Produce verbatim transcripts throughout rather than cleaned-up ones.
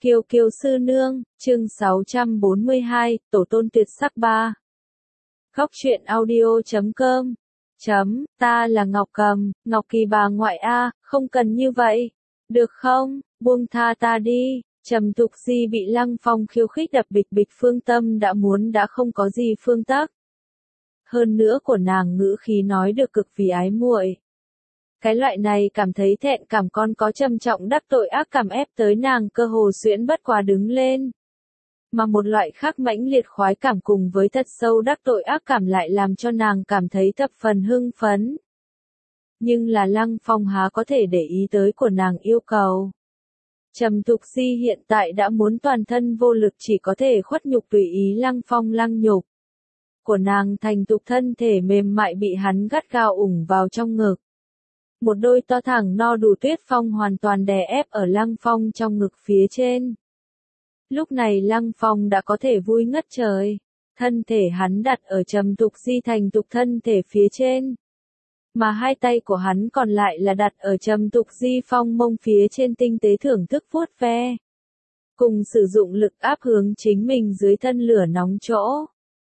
Kiều Kiều sư nương, chương sáu trăm bốn mươi hai, tổ tôn tuyệt sắc ba. Góc truyện audio chấm com. Chấm, ta là Ngọc Cầm, Ngọc Kỳ bà ngoại a, không cần như vậy. Được không, buông tha ta đi. Trầm Tục Di bị Lăng Phong khiêu khích đập bịch bịch, phương tâm đã muốn đã không có gì phương tắc. Hơn nữa của nàng ngữ khí nói được cực vì ái muội. Cái loại này cảm thấy thẹn cảm con có trầm trọng đắc tội ác cảm ép tới nàng cơ hồ xuyễn bất quá đứng lên. Mà một loại khác mãnh liệt khoái cảm cùng với thật sâu đắc tội ác cảm lại làm cho nàng cảm thấy thập phần hưng phấn. Nhưng là Lăng Phong há có thể để ý tới của nàng yêu cầu. Trầm Tục Di hiện tại đã muốn toàn thân vô lực, chỉ có thể khuất nhục tùy ý Lăng Phong lăng nhục. Của nàng thành tục thân thể mềm mại bị hắn gắt gao ủng vào trong ngực. Một đôi to thẳng no đủ tuyết phong hoàn toàn đè ép ở Lăng Phong trong ngực phía trên. Lúc này Lăng Phong đã có thể vui ngất trời. Thân thể hắn đặt ở Trầm Tục Di thành tục thân thể phía trên. Mà hai tay của hắn còn lại là đặt ở Trầm Tục Di phong mông phía trên, tinh tế thưởng thức vuốt ve. Cùng sử dụng lực áp hướng chính mình dưới thân lửa nóng chỗ.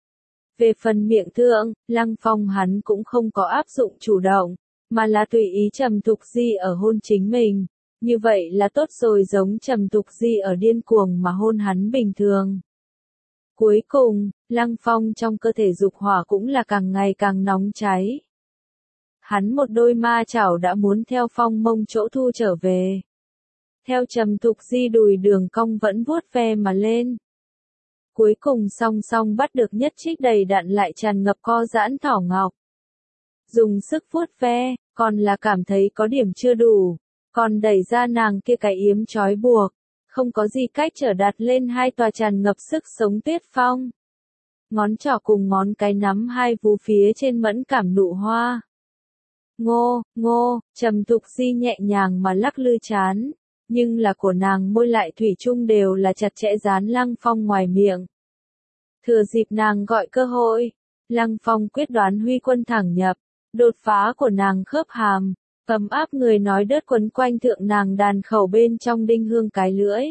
Về phần miệng thượng, Lăng Phong hắn cũng không có áp dụng chủ động, mà là tùy ý Trầm Tục Di ở hôn chính mình. Như vậy là tốt rồi, giống Trầm Tục Di ở điên cuồng mà hôn hắn bình thường. Cuối cùng, Lăng Phong trong cơ thể dục hỏa cũng là càng ngày càng nóng cháy. Hắn một đôi ma chảo đã muốn theo phong mông chỗ thu trở về. Theo Trầm Tục Di đùi đường cong vẫn vuốt ve mà lên. Cuối cùng song song bắt được nhất trích đầy đặn lại tràn ngập co giãn thỏ ngọc. Dùng sức vuốt ve, còn là cảm thấy có điểm chưa đủ, còn đẩy ra nàng kia cái yếm trói buộc, không có gì cách trở đặt lên hai tòa tràn ngập sức sống tuyết phong. Ngón trỏ cùng ngón cái nắm hai vú phía trên mẫn cảm nụ hoa. Ngô, ngô, Trầm Tục Di nhẹ nhàng mà lắc lư chán, nhưng là của nàng môi lại thủy chung đều là chặt chẽ dán Lăng Phong ngoài miệng. Thừa dịp nàng gọi cơ hội, Lăng Phong quyết đoán huy quân thẳng nhập, đột phá của nàng khớp hàm, ấm áp người nói đớt quấn quanh thượng nàng đàn khẩu bên trong đinh hương cái lưỡi.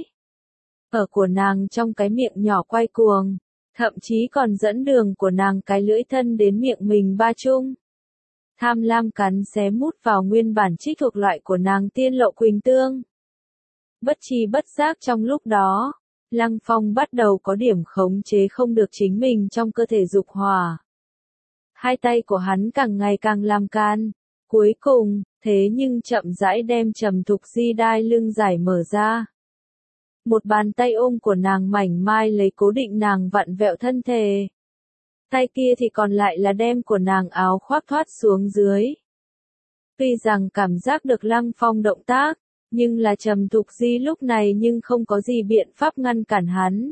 Ở của nàng trong cái miệng nhỏ quay cuồng, thậm chí còn dẫn đường của nàng cái lưỡi thân đến miệng mình ba chung. Tham lam cắn xé mút vào nguyên bản trích thuộc loại của nàng tiên lộ quỳnh tương. Bất chi bất giác trong lúc đó, Lăng Phong bắt đầu có điểm khống chế không được chính mình trong cơ thể dục hỏa. Hai tay của hắn càng ngày càng làm can, cuối cùng, thế nhưng chậm rãi đem Trầm Tục Di đai lưng giải mở ra. Một bàn tay ôm của nàng mảnh mai lấy cố định nàng vặn vẹo thân thể. Tay kia thì còn lại là đem của nàng áo khoác thoát xuống dưới. Tuy rằng cảm giác được Lăng Phong động tác, nhưng là Trầm Tục Di lúc này nhưng không có gì biện pháp ngăn cản hắn.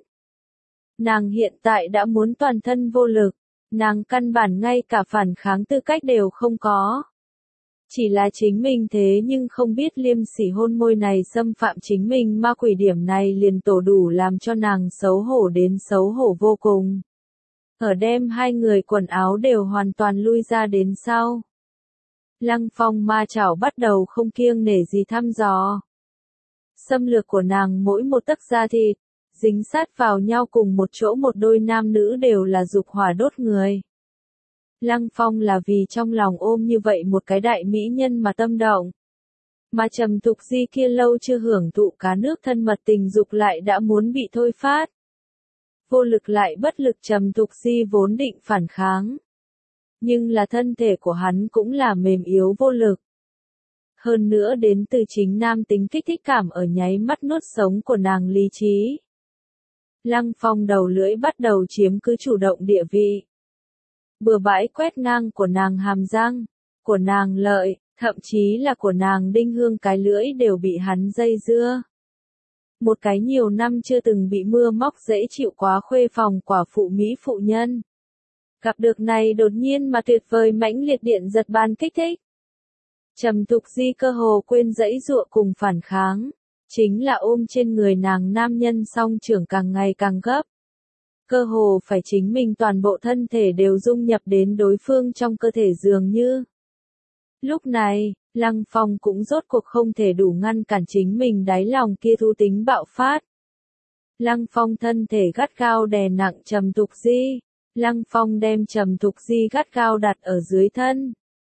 Nàng hiện tại đã muốn toàn thân vô lực, nàng căn bản ngay cả phản kháng tư cách đều không có. Chỉ là chính mình thế nhưng không biết liêm sỉ hôn môi này xâm phạm chính mình, ma quỷ điểm này liền tổ đủ làm cho nàng xấu hổ đến xấu hổ vô cùng. Ở đem hai người quần áo đều hoàn toàn lui ra đến sau. Lăng Phong ma chảo bắt đầu không kiêng nể gì thăm dò. Xâm lược của nàng mỗi một tấc da thịt, dính sát vào nhau cùng một chỗ, một đôi nam nữ đều là dục hỏa đốt người. Lăng Phong là vì trong lòng ôm như vậy một cái đại mỹ nhân mà tâm động. Mà Trầm Tục Di kia lâu chưa hưởng thụ cá nước thân mật tình dục lại đã muốn bị thôi phát. Vô lực lại bất lực, Trầm Tục Di vốn định phản kháng. Nhưng là thân thể của hắn cũng là mềm yếu vô lực. Hơn nữa đến từ chính nam tính kích thích cảm ở nháy mắt nuốt sống của nàng lý trí. Lăng Phong đầu lưỡi bắt đầu chiếm cứ chủ động địa vị. Bừa bãi quét ngang của nàng hàm răng, của nàng lợi, thậm chí là của nàng đinh hương cái lưỡi đều bị hắn dây dưa. Một cái nhiều năm chưa từng bị mưa móc dễ chịu quá khuê phòng quả phụ mỹ phụ nhân. Gặp được này đột nhiên mà tuyệt vời mãnh liệt điện giật ban kích thích. Trầm Tục Di cơ hồ quên dãy dụa cùng phản kháng, chính là ôm trên người nàng nam nhân song trưởng càng ngày càng gấp. Cơ hồ phải chính mình toàn bộ thân thể đều dung nhập đến đối phương trong cơ thể dường như. Lúc này, Lăng Phong cũng rốt cuộc không thể đủ ngăn cản chính mình đáy lòng kia thú tính bạo phát. Lăng Phong thân thể gắt gao đè nặng Trầm Thục Di. Lăng Phong đem Trầm Thục Di gắt gao đặt ở dưới thân.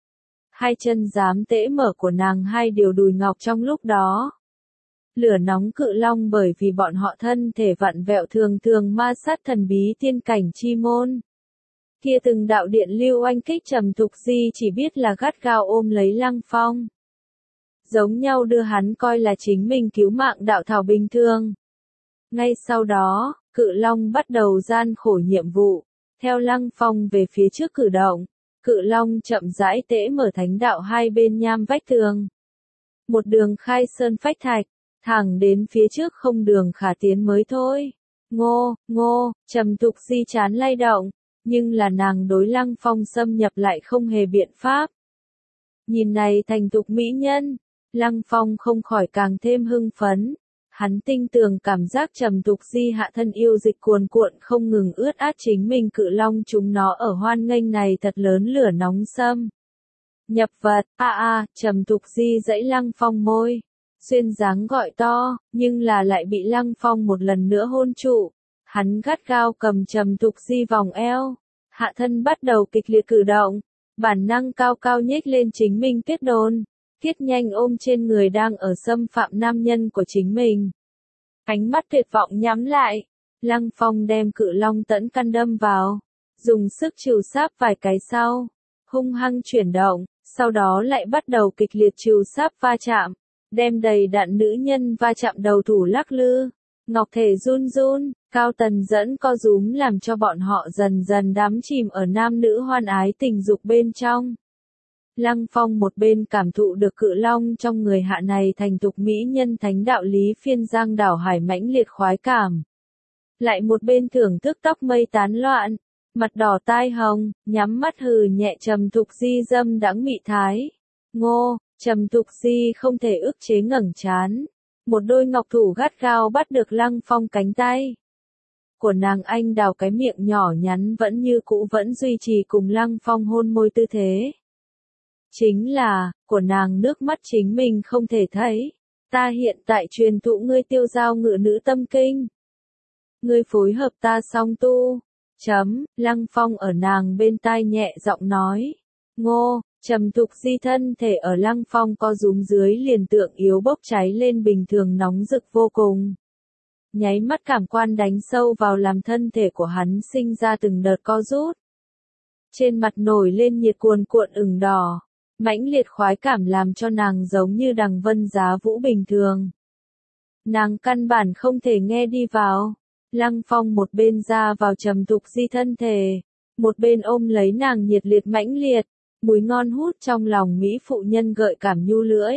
Hai chân dám tễ mở của nàng hai điều đùi ngọc trong lúc đó. Lửa nóng cự long bởi vì bọn họ thân thể vặn vẹo thường thường ma sát thần bí tiên cảnh chi môn. Kia từng đạo điện lưu oanh kích Trầm Thục Di chỉ biết là gắt gao ôm lấy Lăng Phong. Giống nhau đưa hắn coi là chính mình cứu mạng đạo thảo bình thường. Ngay sau đó, cự long bắt đầu gian khổ nhiệm vụ. Theo Lăng Phong về phía trước cử động, cự long chậm rãi tễ mở thánh đạo hai bên nham vách tường. Một đường khai sơn phách thạch, thẳng đến phía trước không đường khả tiến mới thôi. Ngô, ngô, Trầm Thục Di chán lay động, nhưng là nàng đối Lăng Phong xâm nhập lại không hề biện pháp. Nhìn này thành thục mỹ nhân, Lăng Phong không khỏi càng thêm hưng phấn. Hắn tinh tường cảm giác Trầm Thục Di hạ thân yêu dịch cuồn cuộn không ngừng ướt át chính mình cự long chúng nó ở hoan nghênh này thật lớn lửa nóng xâm. Nhập vật, a a, Trầm Thục Di dãy Lăng Phong môi. Duyên dáng gọi to, nhưng là lại bị Lăng Phong một lần nữa hôn trụ. Hắn gắt gao cầm Trầm Thục Di vòng eo. Hạ thân bắt đầu kịch liệt cử động. Bản năng cao cao nhếch lên chính mình tiết đồn. Thiết nhanh ôm trên người đang ở xâm phạm nam nhân của chính mình. Ánh mắt tuyệt vọng nhắm lại. Lăng Phong đem cự long tẫn căn đâm vào. Dùng sức trừ sáp vài cái sau. Hung hăng chuyển động. Sau đó lại bắt đầu kịch liệt trừ sáp va chạm. Đem đầy đặn nữ nhân va chạm đầu thủ lắc lư. Ngọc thể run run. Cao tần dẫn co rúm làm cho bọn họ dần dần đắm chìm ở nam nữ hoan ái tình dục bên trong. Lăng Phong một bên cảm thụ được cự long trong người hạ này thành thục mỹ nhân thánh đạo lý phiên giang đảo hải mãnh liệt khoái cảm. Lại một bên thưởng thức tóc mây tán loạn, mặt đỏ tai hồng, nhắm mắt hừ nhẹ Trầm Thục Di dâm đãng mị thái. Ngô, Trầm Thục Di không thể ức chế ngẩng trán. Một đôi ngọc thủ gắt gao bắt được Lăng Phong cánh tay. Của nàng anh đào cái miệng nhỏ nhắn vẫn như cũ vẫn duy trì cùng Lăng Phong hôn môi tư thế. Chính là, của nàng nước mắt chính mình không thể thấy. Ta hiện tại truyền thụ ngươi tiêu giao ngự nữ tâm kinh. Ngươi phối hợp ta song tu. Chấm, Lăng Phong ở nàng bên tai nhẹ giọng nói. Ngô, Trầm Thục Di thân thể ở Lăng Phong co rúm dưới liền tượng yếu bốc cháy lên bình thường nóng rực vô cùng. Nháy mắt cảm quan đánh sâu vào làm thân thể của hắn sinh ra từng đợt co rút. Trên mặt nổi lên nhiệt cuồn cuộn ửng đỏ. Mãnh liệt khoái cảm làm cho nàng giống như đằng vân giá vũ bình thường. Nàng căn bản không thể nghe đi vào. Lăng Phong một bên ra vào Trầm Thục Di thân thể, một bên ôm lấy nàng nhiệt liệt mãnh liệt, mùi ngon hút trong lòng mỹ phụ nhân gợi cảm nhu lưỡi.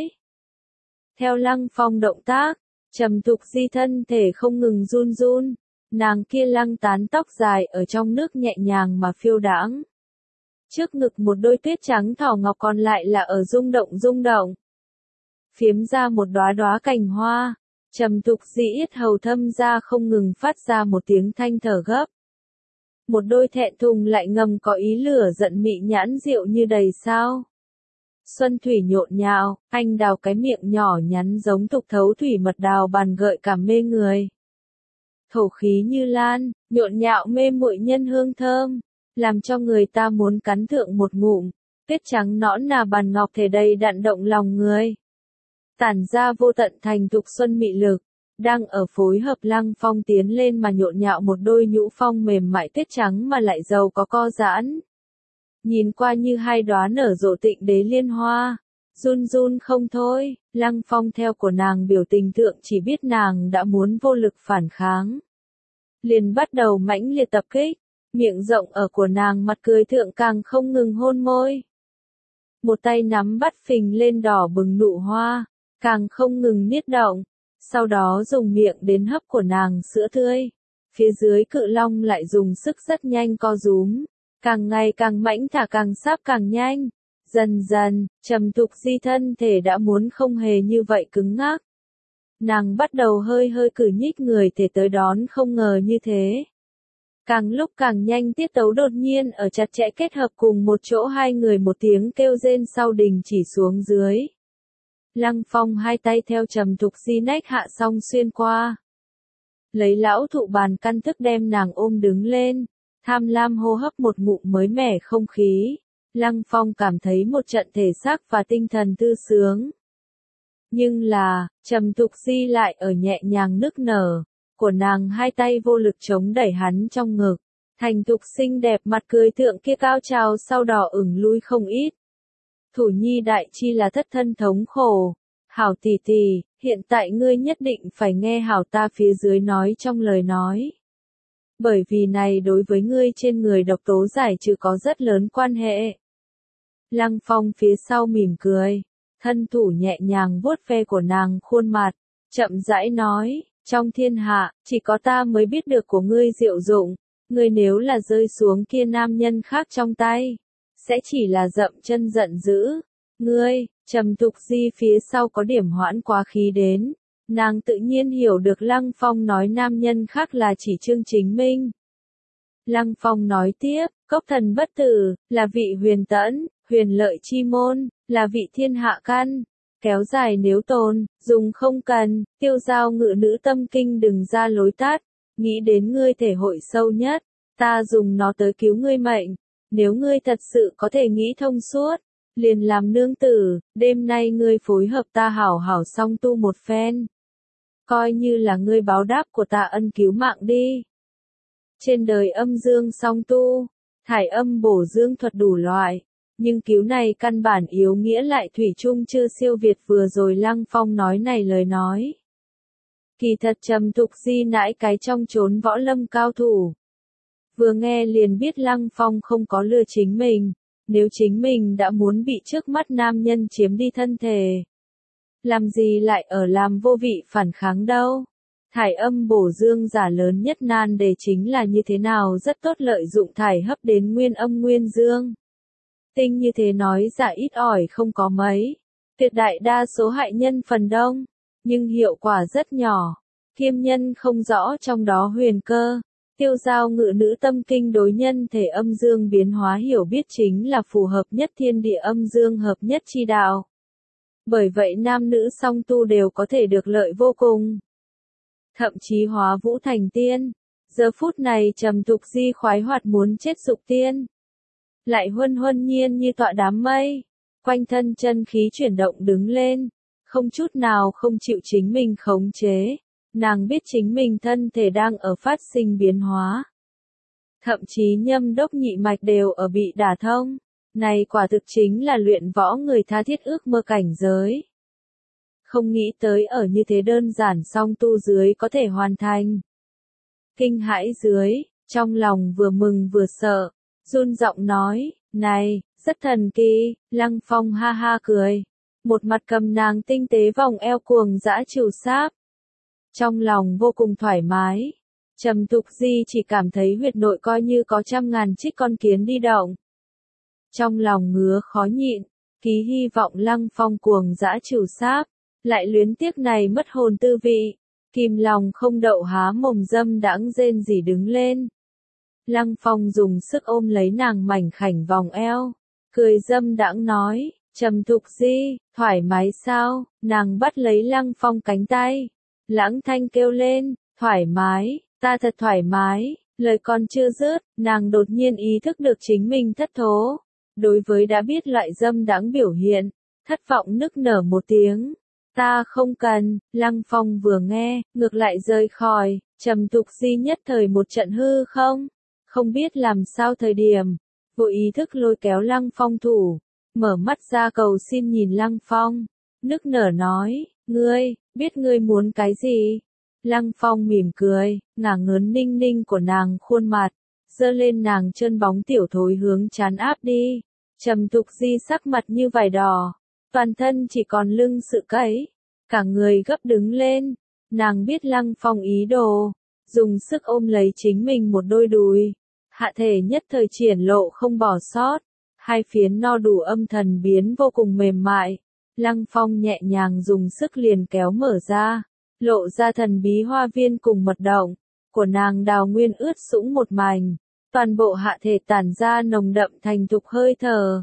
Theo Lăng Phong động tác, Trầm Thục Di thân thể không ngừng run run, nàng kia lăng tán tóc dài ở trong nước nhẹ nhàng mà phiêu đãng. Trước ngực một đôi tuyết trắng thỏ ngọc còn lại là ở rung động rung động. Phiếm ra một đóa đóa cành hoa, Trầm Thục Di yết hầu thâm ra không ngừng phát ra một tiếng thanh thở gấp. Một đôi thẹn thùng lại ngầm có ý lửa giận mị nhãn rượu như đầy sao. Xuân thủy nhộn nhạo, anh đào cái miệng nhỏ nhắn giống thục thấu thủy mật đào bàn gợi cảm mê người. Thổ khí như lan, nhộn nhạo mê muội nhân hương thơm, làm cho người ta muốn cắn thượng một ngụm. Tuyết trắng nõn nà bàn ngọc thể đầy đặn động lòng người. Tản ra vô tận thành thục xuân mị lực, đang ở phối hợp Lăng Phong tiến lên mà nhộn nhạo một đôi nhũ phong mềm mại tuyết trắng mà lại giàu có co giãn. Nhìn qua như hai đóa nở rộ tịnh đế liên hoa, run run không thôi. Lăng Phong theo của nàng biểu tình thượng chỉ biết nàng đã muốn vô lực phản kháng. Liền bắt đầu mãnh liệt tập kích, miệng rộng ở của nàng mặt cười thượng càng không ngừng hôn môi. Một tay nắm bắt phình lên đỏ bừng nụ hoa, càng không ngừng niết động, sau đó dùng miệng đến hấp của nàng sữa tươi. Phía dưới cự long lại dùng sức rất nhanh co rúm, càng ngày càng mãnh thả càng sáp càng nhanh. Dần dần, Trầm Thục Di thân thể đã muốn không hề như vậy cứng ngắc. Nàng bắt đầu hơi hơi cử nhích người thể tới đón không ngờ như thế. Càng lúc càng nhanh tiết tấu đột nhiên ở chặt chẽ kết hợp cùng một chỗ hai người một tiếng kêu rên sau đình chỉ xuống dưới. Lăng Phong hai tay theo Trầm Thục Di nách hạ song xuyên qua. lấy lão thụ bàn căn thức đem nàng ôm đứng lên, tham lam hô hấp một ngụm mới mẻ không khí. Lăng Phong cảm thấy một trận thể xác và tinh thần tư sướng. Nhưng là, Trầm Thục Di lại ở nhẹ nhàng nức nở, của nàng hai tay vô lực chống đẩy hắn trong ngực. Thành thục xinh đẹp mặt cười thượng kia cao trào sau đỏ ửng lui không ít. Thủ nhi đại chi là thất thân thống khổ. Hảo tỷ tỷ, hiện tại ngươi nhất định phải nghe hảo ta phía dưới nói trong lời nói. Bởi vì này đối với ngươi trên người độc tố giải trừ có rất lớn quan hệ. Lăng Phong phía sau mỉm cười, thân thủ nhẹ nhàng vuốt ve của nàng khuôn mặt, chậm rãi nói, trong thiên hạ, chỉ có ta mới biết được của ngươi diệu dụng, ngươi nếu là rơi xuống kia nam nhân khác trong tay, sẽ chỉ là dậm chân giận dữ. Ngươi, Trầm Thục Di phía sau có điểm hoãn quá khí đến, nàng tự nhiên hiểu được Lăng Phong nói nam nhân khác là chỉ Trương Chính Minh. Lăng Phong nói tiếp, cốc thần bất tử, là vị huyền tẫn, huyền lợi chi môn, là vị thiên hạ căn, kéo dài nếu tồn, dùng không cần, tiêu giao ngự nữ tâm kinh đừng ra lối tắt, nghĩ đến ngươi thể hội sâu nhất, ta dùng nó tới cứu ngươi mệnh, nếu ngươi thật sự có thể nghĩ thông suốt, liền làm nương tử, đêm nay ngươi phối hợp ta hảo hảo song tu một phen. Coi như là ngươi báo đáp của ta ân cứu mạng đi. Trên đời âm dương song tu, thải âm bổ dương thuật đủ loại, nhưng cứu này căn bản yếu nghĩa lại thủy chung chưa siêu việt vừa rồi Lăng Phong nói này lời nói. Kỳ thật Trầm Thục Di nãi cái trong chốn võ lâm cao thủ. Vừa nghe liền biết Lăng Phong không có lừa chính mình, nếu chính mình đã muốn bị trước mắt nam nhân chiếm đi thân thể. Làm gì lại ở làm vô vị phản kháng đâu. Thải âm bổ dương giả lớn nhất nan đề chính là như thế nào rất tốt lợi dụng thải hấp đến nguyên âm nguyên dương. Tinh như thế nói giả ít ỏi không có mấy, tuyệt đại đa số hại nhân phần đông, nhưng hiệu quả rất nhỏ, kiêm nhân không rõ trong đó huyền cơ. Tiêu giao ngự nữ tâm kinh đối nhân thể âm dương biến hóa hiểu biết chính là phù hợp nhất thiên địa âm dương hợp nhất chi đạo. Bởi vậy nam nữ song tu đều có thể được lợi vô cùng. Thậm chí hóa vũ thành tiên. Giờ phút này Trầm Thục Di khoái hoạt muốn chết dục tiên. Lại huân huân nhiên như tọa đám mây. Quanh thân chân khí chuyển động đứng lên. Không chút nào không chịu chính mình khống chế. Nàng biết chính mình thân thể đang ở phát sinh biến hóa. Thậm chí nhâm đốc nhị mạch đều ở bị đả thông. Này quả thực chính là luyện võ người tha thiết ước mơ cảnh giới. Không nghĩ tới ở như thế đơn giản song tu dưới có thể hoàn thành. Kinh hãi dưới, trong lòng vừa mừng vừa sợ, run giọng nói, này, rất thần kỳ. Lăng Phong ha ha cười. Một mặt cầm nàng tinh tế vòng eo cuồng dã trừ sáp. Trong lòng vô cùng thoải mái. Trầm Thục Di chỉ cảm thấy huyệt nội coi như có trăm ngàn trích con kiến đi động. Trong lòng ngứa khó nhịn, ký hy vọng Lăng Phong cuồng dã trừ sáp, lại luyến tiếc này mất hồn tư vị, kìm lòng không đậu há mồm dâm đãng rên rỉ đứng lên. Lăng Phong dùng sức ôm lấy nàng mảnh khảnh vòng eo, cười dâm đãng nói, Trầm Thục Di, thoải mái sao? Nàng bắt lấy Lăng Phong cánh tay, lãng thanh kêu lên, thoải mái, ta thật thoải mái. Lời còn chưa dứt, nàng đột nhiên ý thức được chính mình thất thố. Đối với đã biết loại dâm đãng biểu hiện, thất vọng nức nở một tiếng. Ta không cần. Lăng Phong vừa nghe, ngược lại rời khỏi. Trầm Thục Di nhất thời một trận hư không, không biết làm sao thời điểm, vô ý thức lôi kéo Lăng Phong thủ, mở mắt ra cầu xin nhìn Lăng Phong, nức nở nói, ngươi, biết ngươi muốn cái gì? Lăng Phong mỉm cười, ngả ngớn ninh ninh của nàng khuôn mặt, giơ lên nàng chân bóng tiểu thối hướng chán áp đi. Trầm Thục Di sắc mặt như vải đỏ, toàn thân chỉ còn lưng sự cẫy, cả người gấp đứng lên. Nàng biết Lăng Phong ý đồ, dùng sức ôm lấy chính mình một đôi đùi, hạ thể nhất thời triển lộ không bỏ sót, hai phiến no đủ âm thần biến vô cùng mềm mại. Lăng Phong nhẹ nhàng dùng sức liền kéo mở ra, lộ ra thần bí hoa viên cùng mật động của nàng đào nguyên ướt sũng một mảnh, toàn bộ hạ thể tản ra nồng đậm thành thục hơi thở.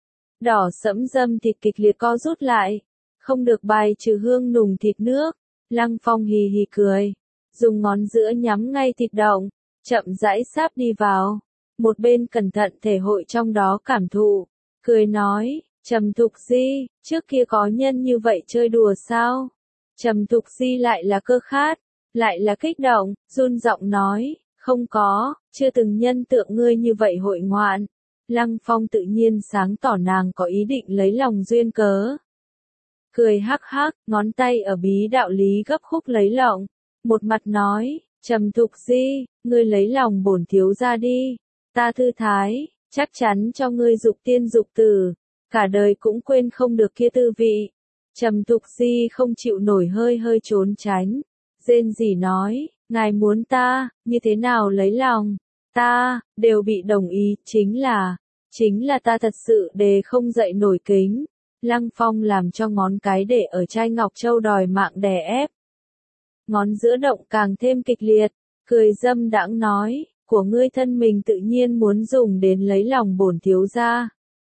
Đỏ sẫm dâm thịt kịch liệt co rút lại, không được bài trừ hương nùng thịt nước. Lăng Phong hì hì cười, dùng ngón giữa nhắm ngay thịt động, chậm rãi sáp đi vào. Một bên cẩn thận thể hội trong đó cảm thụ, cười nói, Trầm Thục Di, trước kia có nhân như vậy chơi đùa sao? Trầm Thục Di lại là cơ khát, lại là kích động, run giọng nói, không có, chưa từng nhân tượng ngươi như vậy hội ngoạn. Lăng Phong tự nhiên sáng tỏ nàng có ý định lấy lòng duyên cớ. Cười hắc hắc, ngón tay ở bí đạo lý gấp khúc lấy lọng, một mặt nói, Trầm Thục Di, ngươi lấy lòng bổn thiếu gia đi, ta thư thái, chắc chắn cho ngươi dục tiên dục tử, cả đời cũng quên không được kia tư vị. Trầm Thục Di không chịu nổi hơi hơi trốn tránh, rên rỉ nói, ngài muốn ta, như thế nào lấy lòng, ta, đều bị đồng ý, chính là, chính là ta thật sự đề không dậy nổi kính. Lăng Phong làm cho ngón cái để ở chai ngọc châu đòi mạng đè ép. Ngón giữa động càng thêm kịch liệt, cười dâm đãng nói, của ngươi thân mình tự nhiên muốn dùng đến lấy lòng bổn thiếu gia.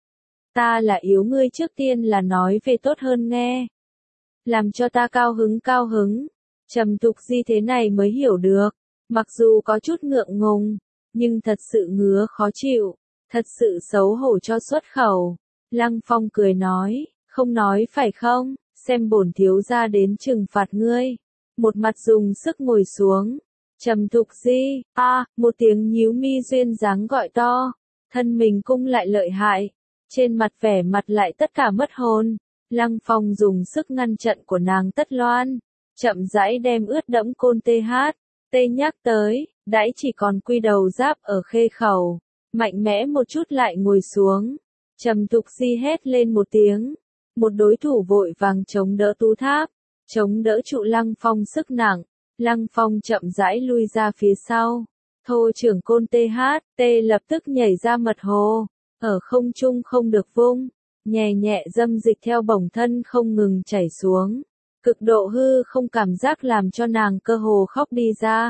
Ta là yếu ngươi trước tiên là nói về tốt hơn nghe. Làm cho ta cao hứng cao hứng. Trầm Thục Di thế này mới hiểu được, mặc dù có chút ngượng ngùng, nhưng thật sự ngứa khó chịu, thật sự xấu hổ cho xuất khẩu. Lăng Phong cười nói, không nói phải không, xem bổn thiếu gia đến trừng phạt ngươi. Một mặt dùng sức ngồi xuống. Trầm Thục Di, a, à, một tiếng nhíu mi duyên dáng gọi to, thân mình cung lại lợi hại, trên mặt vẻ mặt lại tất cả mất hồn. Lăng Phong dùng sức ngăn trận của nàng tất loan, chậm rãi đem ướt đẫm côn tê hát, tê nhắc tới, đãi chỉ còn quy đầu giáp ở khê khẩu, mạnh mẽ một chút lại ngồi xuống. Trầm Thục Di hét lên một tiếng, một đối thủ vội vàng chống đỡ tú tháp, chống đỡ trụ Lăng Phong sức nặng. Lăng Phong chậm rãi lui ra phía sau, thô trưởng côn tê hát, tê lập tức nhảy ra mật hồ, ở không trung không được vung, nhẹ nhẹ dâm dịch theo bổng thân không ngừng chảy xuống, cực độ hư không cảm giác làm cho nàng cơ hồ khóc đi ra.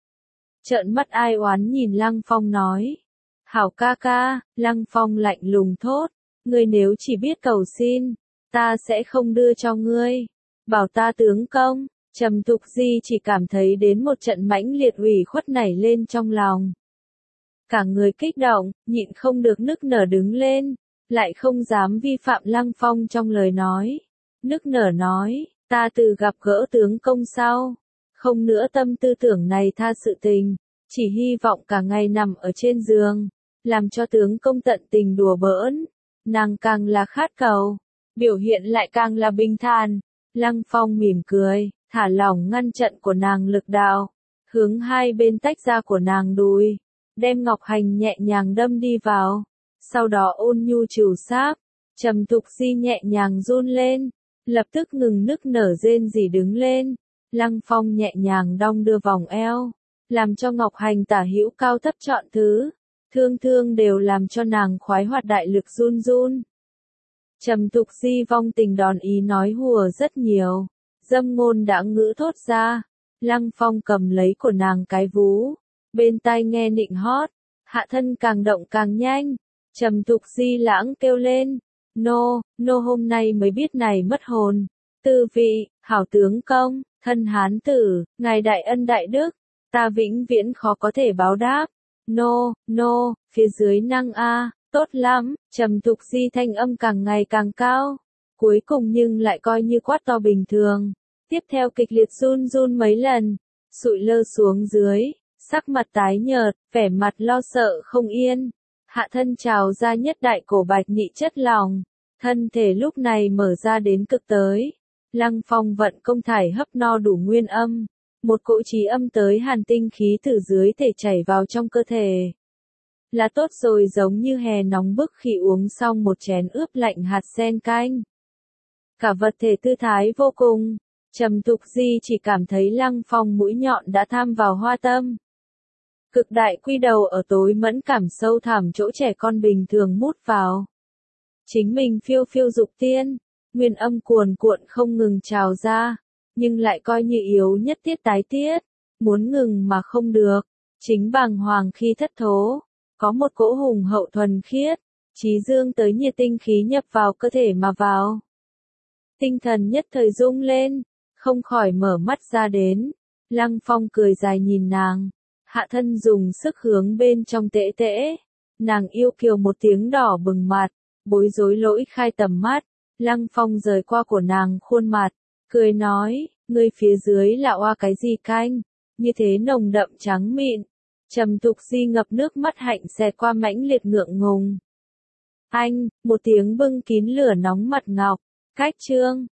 Trợn mắt ai oán nhìn Lăng Phong nói, hảo ca ca, Lăng Phong lạnh lùng thốt, ngươi nếu chỉ biết cầu xin, ta sẽ không đưa cho ngươi, bảo ta tướng công. Trầm Thục Di chỉ cảm thấy đến một trận mãnh liệt ủy khuất nảy lên trong lòng. Cả người kích động, nhịn không được nức nở đứng lên, lại không dám vi phạm Lăng Phong trong lời nói. Nức nở nói, ta từ gặp gỡ tướng công sau, không nữa tâm tư tưởng này tha sự tình, chỉ hy vọng cả ngày nằm ở trên giường, làm cho tướng công tận tình đùa bỡn. Nàng càng là khát cầu, biểu hiện lại càng là bình thản. Lăng Phong mỉm cười, thả lỏng ngăn trận của nàng lực đạo, hướng hai bên tách ra của nàng đùi, đem ngọc hành nhẹ nhàng đâm đi vào, sau đó ôn nhu trìu sáp. Trầm Thục Di nhẹ nhàng run lên, lập tức ngừng nức nở rên rỉ đứng lên. Lăng Phong nhẹ nhàng đong đưa vòng eo, làm cho ngọc hành tả hữu cao thấp chọn thứ, thương thương đều làm cho nàng khoái hoạt đại lực run run. Trầm Thục Di vong tình đòn ý nói hùa rất nhiều, dâm ngôn đã ngữ thốt ra. Lăng Phong cầm lấy của nàng cái vú, bên tai nghe nịnh hót, hạ thân càng động càng nhanh. Trầm Thục Di lãng kêu lên, nô, nô hôm nay mới biết này mất hồn, tư vị, hảo tướng công, thân hán tử, ngài đại ân đại đức, ta vĩnh viễn khó có thể báo đáp. Nô, nô, phía dưới năng a, tốt lắm. Trầm Thục Di thanh âm càng ngày càng cao, cuối cùng nhưng lại coi như quát to bình thường. Tiếp theo kịch liệt run run mấy lần, sụi lơ xuống dưới, sắc mặt tái nhợt, vẻ mặt lo sợ không yên. Hạ thân trào ra nhất đại cổ bạch nhị chất lòng, thân thể lúc này mở ra đến cực tới. Lăng Phong vận công thải hấp no đủ nguyên âm, một cỗ trí âm tới hàn tinh khí từ dưới thể chảy vào trong cơ thể. Là tốt rồi, giống như hè nóng bức khi uống xong một chén ướp lạnh hạt sen canh. Cả vật thể tư thái vô cùng. Trầm Thục Di chỉ cảm thấy Lăng Phong mũi nhọn đã tham vào hoa tâm. Cực đại quy đầu ở tối mẫn cảm sâu thẳm chỗ trẻ con bình thường mút vào. Chính mình phiêu phiêu dục tiên, nguyên âm cuồn cuộn không ngừng trào ra, nhưng lại coi như yếu nhất tiết tái tiết, muốn ngừng mà không được. Chính bàng hoàng khi thất thố, có một cỗ hùng hậu thuần khiết, trí dương tới nhiệt tinh khí nhập vào cơ thể mà vào. Tinh thần nhất thời rung lên, không khỏi mở mắt ra đến, Lăng Phong cười dài nhìn nàng. Hạ thân dùng sức hướng bên trong tễ tễ. Nàng yêu kiều một tiếng đỏ bừng mặt. Bối rối lỗi khai tầm mắt. Lăng Phong rời qua của nàng khuôn mặt. Cười nói, ngươi phía dưới là oa cái gì canh. Như thế nồng đậm trắng mịn. Trầm Thục Di ngập nước mắt hạnh xẹt qua mãnh liệt ngượng ngùng. Anh, một tiếng bưng kín lửa nóng mặt ngọc. Cách chương.